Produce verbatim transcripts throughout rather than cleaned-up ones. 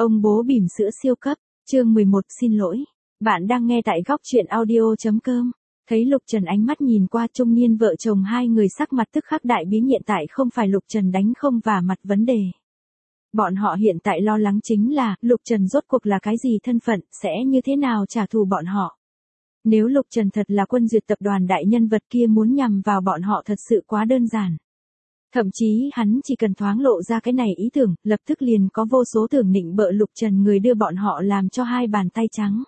Ông bố bỉm sữa siêu cấp, chương mười một xin lỗi. Bạn đang nghe tại góc truyện audio.com. Thấy Lục Trần ánh mắt nhìn qua trung niên vợ chồng hai người sắc mặt tức khắc đại biến hiện tại không phải Lục Trần đánh không vả mặt vấn đề. Bọn họ hiện tại lo lắng chính là Lục Trần rốt cuộc là cái gì thân phận, sẽ như thế nào trả thù bọn họ. Nếu Lục Trần thật là Quân Duyệt tập đoàn đại nhân vật kia muốn nhằm vào bọn họ thật sự quá đơn giản. Thậm chí hắn chỉ cần thoáng lộ ra cái này ý tưởng, lập tức liền có vô số tưởng nịnh bợ Lục Trần người đưa bọn họ làm cho hai bàn tay trắng.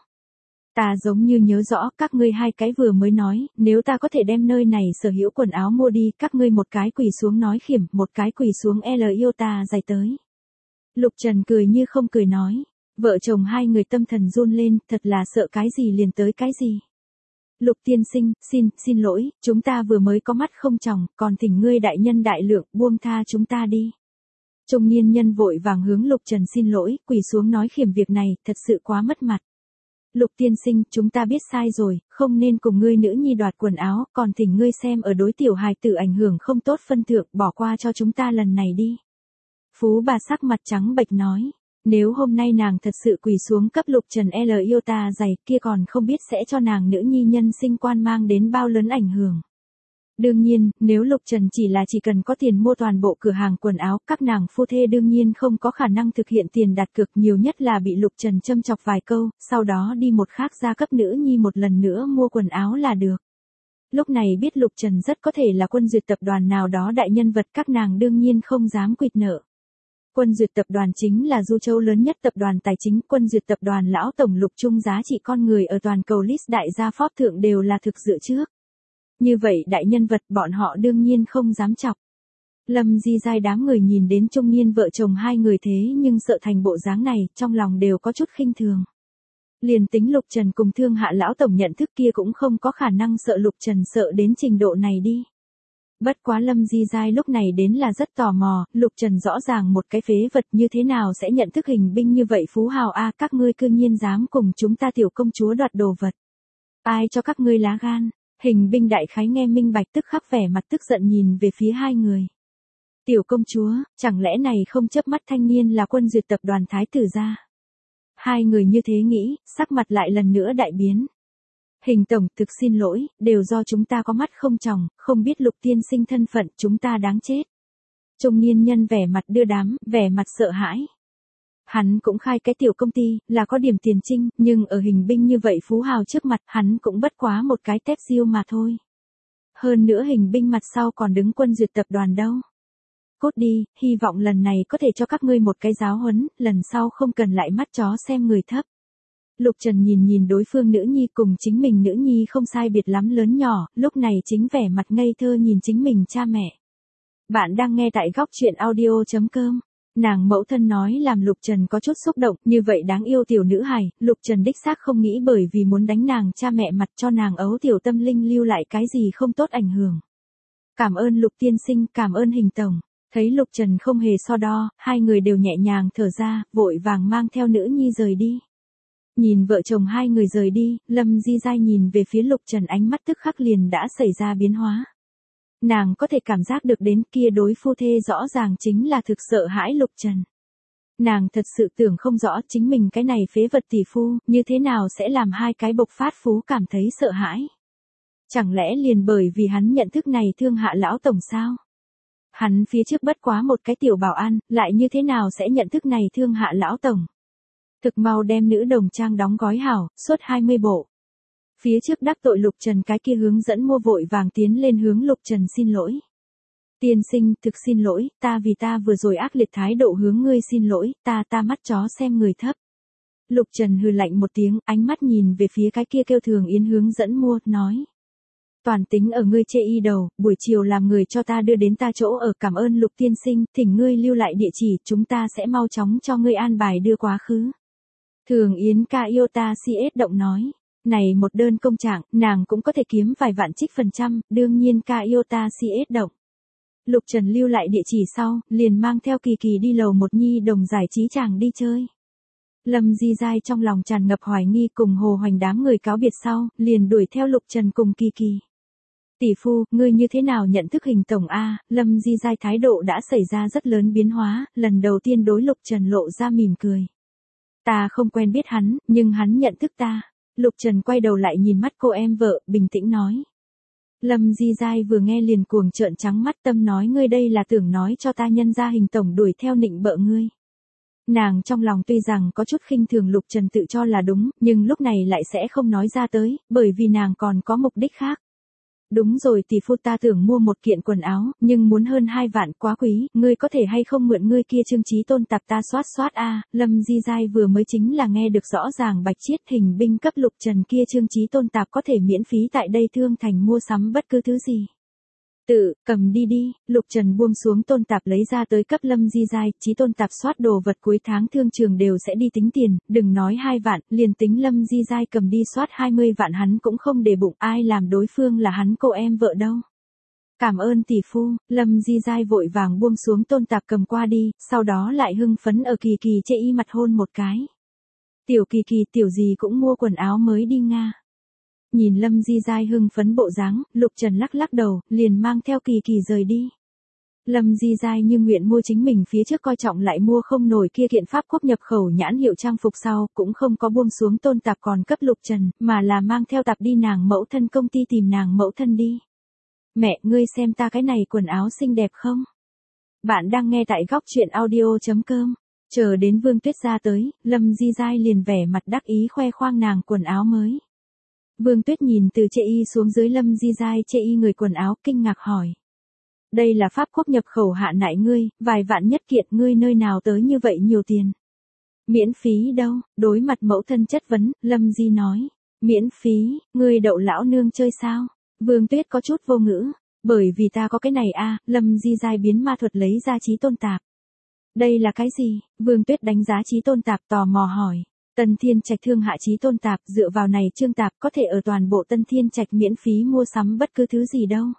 Ta giống như nhớ rõ các ngươi hai cái vừa mới nói, nếu ta có thể đem nơi này sở hữu quần áo mua đi, các ngươi một cái quỳ xuống nói khiểm, một cái quỳ xuống L yêu ta giày tới. Lục Trần cười như không cười nói, vợ chồng hai người tâm thần run lên, thật là sợ cái gì liền tới cái gì. Lục tiên sinh, xin, xin lỗi, chúng ta vừa mới có mắt không tròng, còn thỉnh ngươi đại nhân đại lượng, buông tha chúng ta đi. Trung niên nhân vội vàng hướng Lục Trần xin lỗi, quỳ xuống nói khiểm việc này, thật sự quá mất mặt. Lục tiên sinh, chúng ta biết sai rồi, không nên cùng ngươi nữ nhi đoạt quần áo, còn thỉnh ngươi xem ở đối tiểu hài tử ảnh hưởng không tốt phân thượng, bỏ qua cho chúng ta lần này đi. Phú bà sắc mặt trắng bệch nói. Nếu hôm nay nàng thật sự quỳ xuống cấp Lục Trần L yêu ta giày kia còn không biết sẽ cho nàng nữ nhi nhân sinh quan mang đến bao lớn ảnh hưởng. Đương nhiên, nếu Lục Trần chỉ là chỉ cần có tiền mua toàn bộ cửa hàng quần áo, các nàng phu thê đương nhiên không có khả năng thực hiện tiền đặt cược, nhiều nhất là bị Lục Trần châm chọc vài câu, sau đó đi một khác gia cấp nữ nhi một lần nữa mua quần áo là được. Lúc này biết Lục Trần rất có thể là Quân Duyệt tập đoàn nào đó đại nhân vật, các nàng đương nhiên không dám quỵt nợ. Quân Duyệt tập đoàn chính là Du Châu lớn nhất tập đoàn tài chính, Quân Duyệt tập đoàn lão tổng Lục Trung giá trị con người ở toàn cầu list đại gia Forbes thượng đều là thực dự trước. Như vậy đại nhân vật bọn họ đương nhiên không dám chọc. Lâm Di Giai đám người nhìn đến trung niên vợ chồng hai người thế nhưng sợ thành bộ dáng này, trong lòng đều có chút khinh thường. Liền tính Lục Trần cùng Thương Hạ lão tổng nhận thức kia cũng không có khả năng sợ Lục Trần sợ đến trình độ này đi. Bất quá Lâm Di Giai lúc này đến là rất tò mò, Lục Trần rõ ràng một cái phế vật như thế nào sẽ nhận thức hình binh như vậy phú hào a, các ngươi cư nhiên dám cùng chúng ta tiểu công chúa đoạt đồ vật. Ai cho các ngươi lá gan? Hình binh đại khái nghe minh bạch tức khắc vẻ mặt tức giận nhìn về phía hai người. Tiểu công chúa, chẳng lẽ này không chớp mắt thanh niên là Quân Duyệt tập đoàn thái tử gia? Hai người như thế nghĩ, sắc mặt lại lần nữa đại biến. Hình tổng, thực xin lỗi, đều do chúng ta có mắt không tròng, không biết Lục tiên sinh thân phận, chúng ta đáng chết. Trung niên nhân vẻ mặt đưa đám, vẻ mặt sợ hãi. Hắn cũng khai cái tiểu công ty, là có điểm tiền trinh, nhưng ở hình binh như vậy phú hào trước mặt, hắn cũng bất quá một cái tép diêu mà thôi. Hơn nữa hình binh mặt sau còn đứng Quân Duyệt tập đoàn đâu. Cốt đi, hy vọng lần này có thể cho các ngươi một cái giáo huấn, lần sau không cần lại mắt chó xem người thấp. Lục Trần nhìn nhìn đối phương nữ nhi cùng chính mình nữ nhi không sai biệt lắm lớn nhỏ, lúc này chính vẻ mặt ngây thơ nhìn chính mình cha mẹ. Bạn đang nghe tại góc truyện audio.com. Nàng mẫu thân nói làm Lục Trần có chút xúc động, như vậy đáng yêu tiểu nữ hài, Lục Trần đích xác không nghĩ bởi vì muốn đánh nàng cha mẹ mặt cho nàng ấu tiểu tâm linh lưu lại cái gì không tốt ảnh hưởng. Cảm ơn Lục tiên sinh, cảm ơn Hình tổng. Thấy Lục Trần không hề so đo, hai người đều nhẹ nhàng thở ra, vội vàng mang theo nữ nhi rời đi. Nhìn vợ chồng hai người rời đi, Lâm Di Giai nhìn về phía Lục Trần ánh mắt tức khắc liền đã xảy ra biến hóa. Nàng có thể cảm giác được đến kia đối phu thê rõ ràng chính là thực sợ hãi Lục Trần. Nàng thật sự tưởng không rõ chính mình cái này phế vật tỷ phu, như thế nào sẽ làm hai cái bộc phát phú cảm thấy sợ hãi. Chẳng lẽ liền bởi vì hắn nhận thức này Thương Hạ lão tổng sao? Hắn phía trước bất quá một cái tiểu bảo an, lại như thế nào sẽ nhận thức này Thương Hạ lão tổng? Thực mau đem nữ đồng trang đóng gói hảo, suốt hai mươi bộ. Phía trước đắc tội Lục Trần cái kia hướng dẫn mua vội vàng tiến lên hướng Lục Trần xin lỗi. Tiên sinh, thực xin lỗi, ta vì ta vừa rồi ác liệt thái độ hướng ngươi xin lỗi, ta ta mắt chó xem người thấp. Lục Trần hừ lạnh một tiếng, ánh mắt nhìn về phía cái kia kêu Thường Yến hướng dẫn mua, nói. Toàn tính ở ngươi chê y đầu, buổi chiều làm người cho ta đưa đến ta chỗ ở, cảm ơn Lục tiên sinh, thỉnh ngươi lưu lại địa chỉ, chúng ta sẽ mau chóng cho ngươi an bài đưa quá khứ. Thường Yến ca yêu ta si ết động nói, này một đơn công trạng, nàng cũng có thể kiếm vài vạn trích phần trăm, đương nhiên ca yêu ta si ết động. Lục Trần lưu lại địa chỉ sau, liền mang theo Kỳ Kỳ đi lầu một nhi đồng giải trí chàng đi chơi. Lâm Di Giai trong lòng tràn ngập hoài nghi cùng Hồ Hoành đám người cáo biệt sau, liền đuổi theo Lục Trần cùng Kỳ Kỳ. Tỷ phu, ngươi như thế nào nhận thức Hình tổng a? Lâm Di Giai thái độ đã xảy ra rất lớn biến hóa, lần đầu tiên đối Lục Trần lộ ra mỉm cười. Ta không quen biết hắn, nhưng hắn nhận thức ta. Lục Trần quay đầu lại nhìn mắt cô em vợ, bình tĩnh nói. Lâm Di Giai vừa nghe liền cuồng trợn trắng mắt, tâm nói ngươi đây là tưởng nói cho ta nhân ra Hình tổng đuổi theo nịnh bợ ngươi. Nàng trong lòng tuy rằng có chút khinh thường Lục Trần tự cho là đúng, nhưng lúc này lại sẽ không nói ra tới, bởi vì nàng còn có mục đích khác. Đúng rồi tỷ phu, ta tưởng mua một kiện quần áo, nhưng muốn hơn hai vạn, quá quý, ngươi có thể hay không mượn ngươi kia Trương Chí Tôn tạp ta soát soát a. Lâm Di Giai vừa mới chính là nghe được rõ ràng bạch chiết hình binh cấp Lục Trần kia Trương Chí Tôn tạp có thể miễn phí tại đây Thương Thành mua sắm bất cứ thứ gì. Tự, cầm đi đi. Lục Trần buông xuống tôn tạp lấy ra tới cấp Lâm Di Giai, Chí Tôn tạp soát đồ vật cuối tháng thương trường đều sẽ đi tính tiền, đừng nói hai vạn, liền tính Lâm Di Giai cầm đi soát hai mươi vạn hắn cũng không để bụng, ai làm đối phương là hắn cô em vợ đâu. Cảm ơn tỷ phu. Lâm Di Giai vội vàng buông xuống tôn tạp cầm qua đi, sau đó lại hưng phấn ở Kỳ Kỳ chê y mặt hôn một cái. Tiểu Kỳ Kỳ, tiểu gì cũng mua quần áo mới đi Nga. Nhìn Lâm Di Giai hưng phấn bộ dáng, Lục Trần lắc lắc đầu, liền mang theo Kỳ Kỳ rời đi. Lâm Di Giai như nguyện mua chính mình phía trước coi trọng lại mua không nổi kia kiện Pháp quốc nhập khẩu nhãn hiệu trang phục sau, cũng không có buông xuống tôn tạp còn cấp Lục Trần, mà là mang theo tạp đi nàng mẫu thân công ty tìm nàng mẫu thân đi. Mẹ, ngươi xem ta cái này quần áo xinh đẹp không? Bạn đang nghe tại góc truyện audio chấm com. Chờ đến Vương Tuyết ra tới, Lâm Di Giai liền vẻ mặt đắc ý khoe khoang nàng quần áo mới. Vương Tuyết nhìn từ chê y xuống dưới Lâm Di Giai chê y người quần áo, kinh ngạc hỏi. Đây là Pháp quốc nhập khẩu hạ nại ngươi, vài vạn nhất kiện, ngươi nơi nào tới như vậy nhiều tiền? Miễn phí đâu? Đối mặt mẫu thân chất vấn, Lâm Di nói. Miễn phí, ngươi đậu lão nương chơi sao? Vương Tuyết có chút vô ngữ. Bởi vì ta có cái này a. Lâm Di Giai biến ma thuật lấy ra Chí Tôn tạp. Đây là cái gì? Vương Tuyết đánh giá Chí Tôn tạp tò mò hỏi. Tân Thiên Trạch Thương hạ Chí Tôn tạp, dựa vào này trương tạp có thể ở toàn bộ Tân Thiên Trạch miễn phí mua sắm bất cứ thứ gì đâu.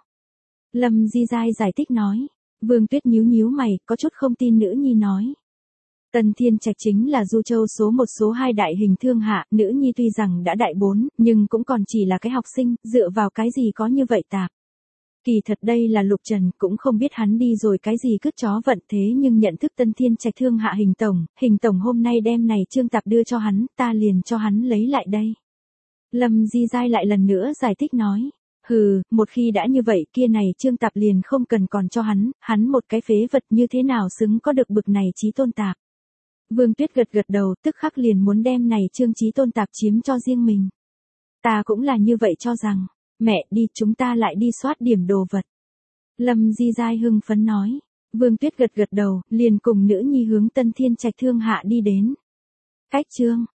Lâm Di Giai giải thích nói. Vương Tuyết nhíu nhíu mày, có chút không tin nữ nhi nói. Tân Thiên Trạch chính là Du Châu số một số hai đại hình thương hạ, nữ nhi tuy rằng đã đại bốn, nhưng cũng còn chỉ là cái học sinh, dựa vào cái gì có như vậy tạp. Kỳ thật đây là Lục Trần, cũng không biết hắn đi rồi cái gì cứt chó vận thế nhưng nhận thức Tân Thiên Trạch Thương hạ Hình tổng, Hình tổng hôm nay đem này trương tạp đưa cho hắn, ta liền cho hắn lấy lại đây. Lâm Di Giai lại lần nữa giải thích nói. Hừ, một khi đã như vậy kia này trương tạp liền không cần còn cho hắn, hắn một cái phế vật như thế nào xứng có được bực này Chí Tôn tạp. Vương Tuyết gật gật đầu, tức khắc liền muốn đem này trương Chí Tôn tạp chiếm cho riêng mình. Ta cũng là như vậy cho rằng. Mẹ đi, chúng ta lại đi soát điểm đồ vật. Lâm Di Giai hưng phấn nói. Vương Tuyết gật gật đầu, liền cùng nữ nhi hướng Tân Thiên Trạch Thương hạ đi đến. Cách chương.